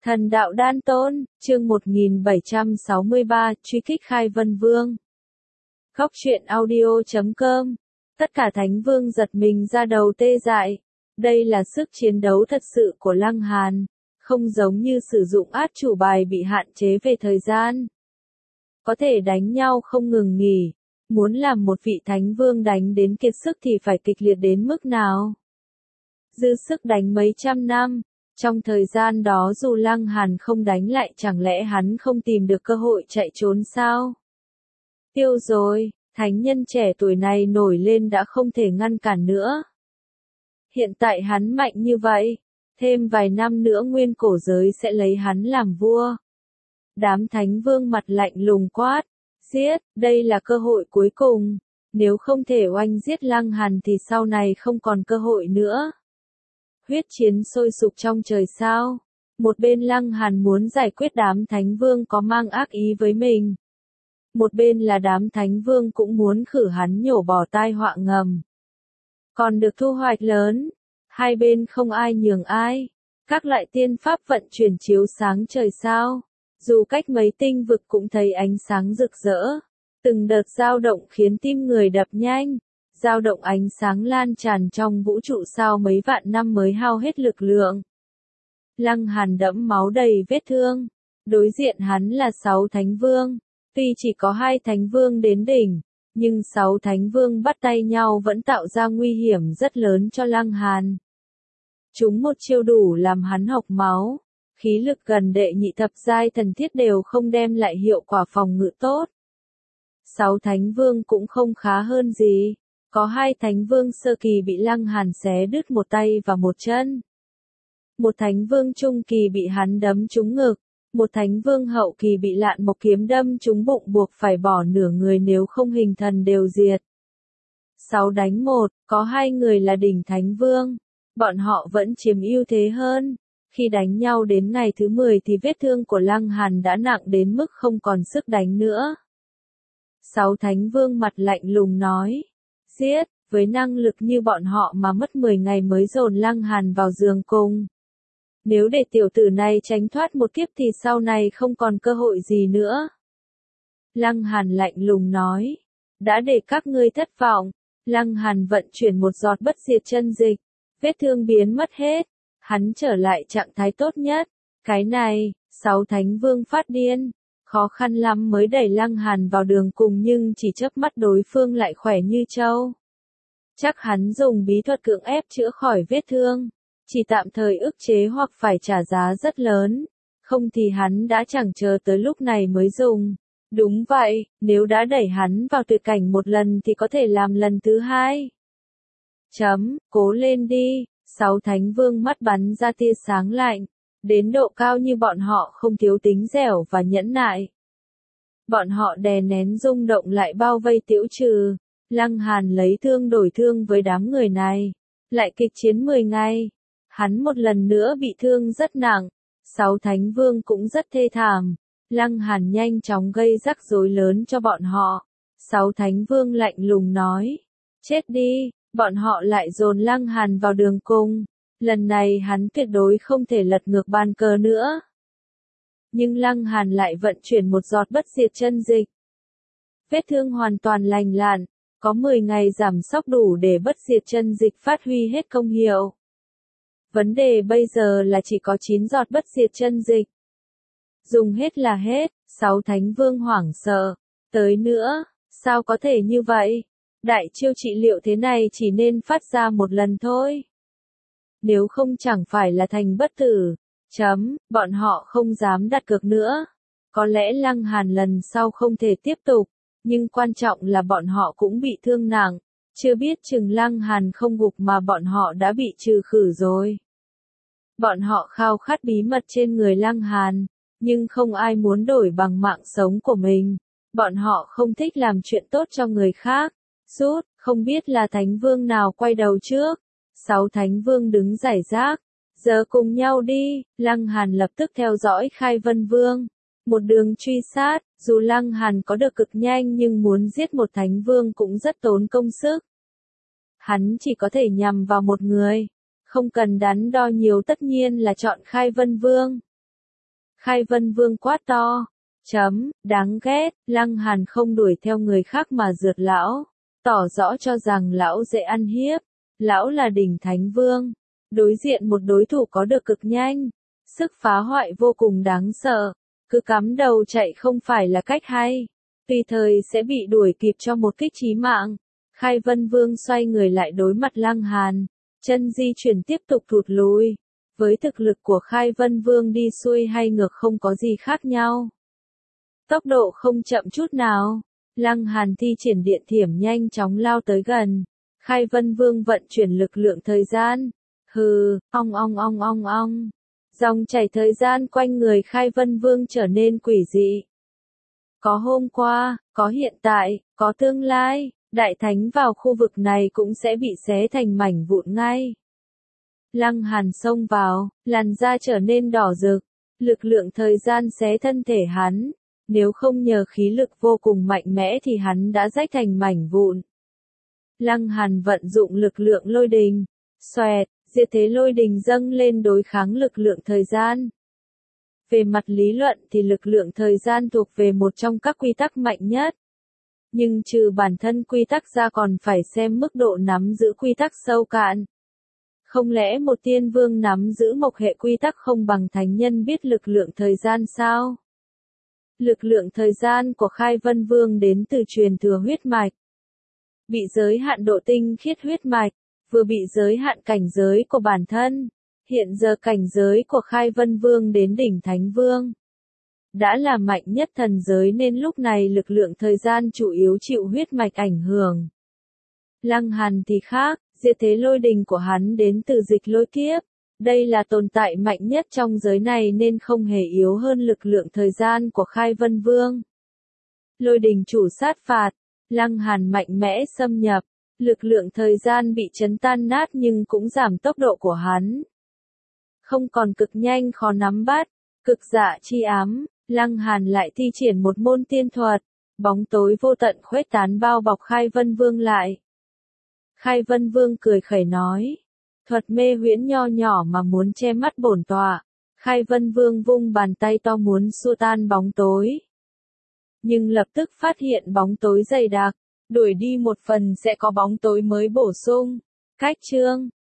Thần đạo đan tôn, chương 1763, truy kích Khai Vân Vương. Góc truyện audio.com. Tất cả thánh vương giật mình ra đầu tê dại. Đây là sức chiến đấu thật sự của Lăng Hàn, không giống như sử dụng át chủ bài bị hạn chế về thời gian. Có thể đánh nhau không ngừng nghỉ, muốn làm một vị thánh vương đánh đến kiệt sức thì phải kịch liệt đến mức nào? Dư sức đánh mấy trăm năm. Trong thời gian đó dù Lăng Hàn không đánh lại chẳng lẽ hắn không tìm được cơ hội chạy trốn sao? Tiêu rồi, thánh nhân trẻ tuổi này nổi lên đã không thể ngăn cản nữa. Hiện tại hắn mạnh như vậy, thêm vài năm nữa nguyên cổ giới sẽ lấy hắn làm vua. Đám thánh vương mặt lạnh lùng quát, giết, đây là cơ hội cuối cùng, nếu không thể oanh giết Lăng Hàn thì sau này không còn cơ hội nữa. Huyết chiến sôi sục trong trời sao. Một bên Lăng Hàn muốn giải quyết đám thánh vương có mang ác ý với mình. Một bên là đám thánh vương cũng muốn khử hắn nhổ bỏ tai họa ngầm. Còn được thu hoạch lớn. Hai bên không ai nhường ai. Các loại tiên pháp vận chuyển chiếu sáng trời sao. Dù cách mấy tinh vực cũng thấy ánh sáng rực rỡ. Từng đợt dao động khiến tim người đập nhanh. Dao động ánh sáng lan tràn trong vũ trụ sao mấy vạn năm mới hao hết lực lượng. Lăng Hàn đẫm máu đầy vết thương. Đối diện hắn là 6 thánh vương. Tuy chỉ có 2 thánh vương đến đỉnh, nhưng 6 thánh vương bắt tay nhau vẫn tạo ra nguy hiểm rất lớn cho Lăng Hàn. Chúng một chiêu đủ làm hắn hộc máu. Khí lực gần đệ nhị thập giai thần thiết đều không đem lại hiệu quả phòng ngự tốt. 6 thánh vương cũng không khá hơn gì. Có 2 thánh vương sơ kỳ bị Lăng Hàn xé đứt một tay và một chân. Một thánh vương trung kỳ bị hắn đấm trúng ngực. Một thánh vương hậu kỳ bị Lạn Mộc kiếm đâm trúng bụng buộc phải bỏ nửa người nếu không hình thần đều diệt. 6 đánh 1, có 2 người là đỉnh thánh vương. Bọn họ vẫn chiếm ưu thế hơn. Khi đánh nhau đến ngày thứ 10 thì vết thương của Lăng Hàn đã nặng đến mức không còn sức đánh nữa. 6 thánh vương mặt lạnh lùng nói. Giết, với năng lực như bọn họ mà mất 10 ngày mới dồn Lăng Hàn vào giường cùng. Nếu để tiểu tử này tránh thoát một kiếp thì sau này không còn cơ hội gì nữa. Lăng Hàn lạnh lùng nói. Đã để các ngươi thất vọng. Lăng Hàn vận chuyển một giọt bất diệt chân dịch. Vết thương biến mất hết. Hắn trở lại trạng thái tốt nhất. Cái này, 6 thánh vương phát điên. Khó khăn lắm mới đẩy Lăng Hàn vào đường cùng nhưng chỉ chớp mắt đối phương lại khỏe như trâu. Chắc hắn dùng bí thuật cưỡng ép chữa khỏi vết thương. Chỉ tạm thời ức chế hoặc phải trả giá rất lớn. Không thì hắn đã chẳng chờ tới lúc này mới dùng. Đúng vậy, nếu đã đẩy hắn vào tuyệt cảnh một lần thì có thể làm lần thứ 2. Cố lên đi. 6 thánh vương mắt bắn ra tia sáng lạnh. Đến độ cao như bọn họ không thiếu tính dẻo và nhẫn nại. Bọn họ đè nén rung động lại bao vây Tiễu Trừ. Lăng Hàn lấy thương đổi thương với đám người này. Lại kịch chiến 10 ngày. Hắn một lần nữa bị thương rất nặng. 6 thánh vương cũng rất thê thảm. Lăng Hàn nhanh chóng gây rắc rối lớn cho bọn họ. 6 thánh vương lạnh lùng nói. Chết đi, bọn họ lại dồn Lăng Hàn vào đường cùng. Lần này hắn tuyệt đối không thể lật ngược bàn cờ nữa. Nhưng Lăng Hàn lại vận chuyển một giọt bất diệt chân dịch. Vết thương hoàn toàn lành lặn, có 10 ngày giảm sóc đủ để bất diệt chân dịch phát huy hết công hiệu. Vấn đề bây giờ là chỉ có 9 giọt bất diệt chân dịch. Dùng hết là hết, 6 thánh vương hoảng sợ. Tới nữa, sao có thể như vậy? Đại chiêu trị liệu thế này chỉ nên phát ra một lần thôi. Nếu không chẳng phải là thành bất tử. Bọn họ không dám đặt cược nữa. Có lẽ Lăng Hàn lần sau không thể tiếp tục. Nhưng quan trọng là bọn họ cũng bị thương nặng. Chưa biết chừng Lăng Hàn không gục mà bọn họ đã bị trừ khử rồi. Bọn họ khao khát bí mật trên người Lăng Hàn. Nhưng không ai muốn đổi bằng mạng sống của mình. Bọn họ không thích làm chuyện tốt cho người khác. Rút, không biết là thánh vương nào quay đầu trước. 6 thánh vương đứng rải rác. Giờ cùng nhau đi. Lăng Hàn lập tức theo dõi Khai Vân Vương. Một đường truy sát. Dù Lăng Hàn có được cực nhanh nhưng muốn giết một thánh vương cũng rất tốn công sức. Hắn chỉ có thể nhằm vào một người. Không cần đắn đo nhiều, tất nhiên là chọn Khai Vân Vương. Khai Vân Vương quát to. Đáng ghét, Lăng Hàn không đuổi theo người khác mà rượt lão, tỏ rõ cho rằng lão dễ ăn hiếp. Lão là đỉnh Thánh Vương, đối diện một đối thủ có được cực nhanh, sức phá hoại vô cùng đáng sợ, cứ cắm đầu chạy không phải là cách hay, tùy thời sẽ bị đuổi kịp cho một kích chí mạng. Khai Vân Vương xoay người lại đối mặt Lăng Hàn, chân di chuyển tiếp tục thụt lùi. Với thực lực của Khai Vân Vương đi xuôi hay ngược không có gì khác nhau. Tốc độ không chậm chút nào, Lăng Hàn thi triển điện thiểm nhanh chóng lao tới gần. Khai Vân Vương vận chuyển lực lượng thời gian. Hừ, ong ong ong ong ong. Dòng chảy thời gian quanh người Khai Vân Vương trở nên quỷ dị. Có hôm qua, có hiện tại, có tương lai, Đại Thánh vào khu vực này cũng sẽ bị xé thành mảnh vụn ngay. Lăng Hàn xông vào, làn da trở nên đỏ rực, lực lượng thời gian xé thân thể hắn. Nếu không nhờ khí lực vô cùng mạnh mẽ thì hắn đã rách thành mảnh vụn. Lăng Hàn vận dụng lực lượng lôi đình. Xoẹt, diệt thế lôi đình dâng lên đối kháng lực lượng thời gian. Về mặt lý luận thì lực lượng thời gian thuộc về một trong các quy tắc mạnh nhất. Nhưng trừ bản thân quy tắc ra còn phải xem mức độ nắm giữ quy tắc sâu cạn. Không lẽ một tiên vương nắm giữ một hệ quy tắc không bằng thánh nhân biết lực lượng thời gian sao? Lực lượng thời gian của Khai Vân Vương đến từ truyền thừa huyết mạch. Bị giới hạn độ tinh khiết huyết mạch, vừa bị giới hạn cảnh giới của bản thân. Hiện giờ cảnh giới của Khai Vân Vương đến đỉnh Thánh Vương đã là mạnh nhất thần giới nên lúc này lực lượng thời gian chủ yếu chịu huyết mạch ảnh hưởng. Lăng Hàn thì khác, diệt thế lôi đình của hắn đến từ dịch lôi kiếp. Đây là tồn tại mạnh nhất trong giới này nên không hề yếu hơn lực lượng thời gian của Khai Vân Vương. Lôi đình chủ sát phạt, Lăng Hàn mạnh mẽ xâm nhập, lực lượng thời gian bị chấn tan nát nhưng cũng giảm tốc độ của hắn. Không còn cực nhanh khó nắm bắt, cực dạ chi ám, Lăng Hàn lại thi triển một môn tiên thuật, bóng tối vô tận khuếch tán bao bọc Khai Vân Vương lại. Khai Vân Vương cười khẩy nói. Thuật mê huyễn nho nhỏ mà muốn che mắt bổn tọa. Khai Vân Vương vung bàn tay to muốn xua tan bóng tối. Nhưng lập tức phát hiện bóng tối dày đặc, đuổi đi một phần sẽ có bóng tối mới bổ sung. Cách chương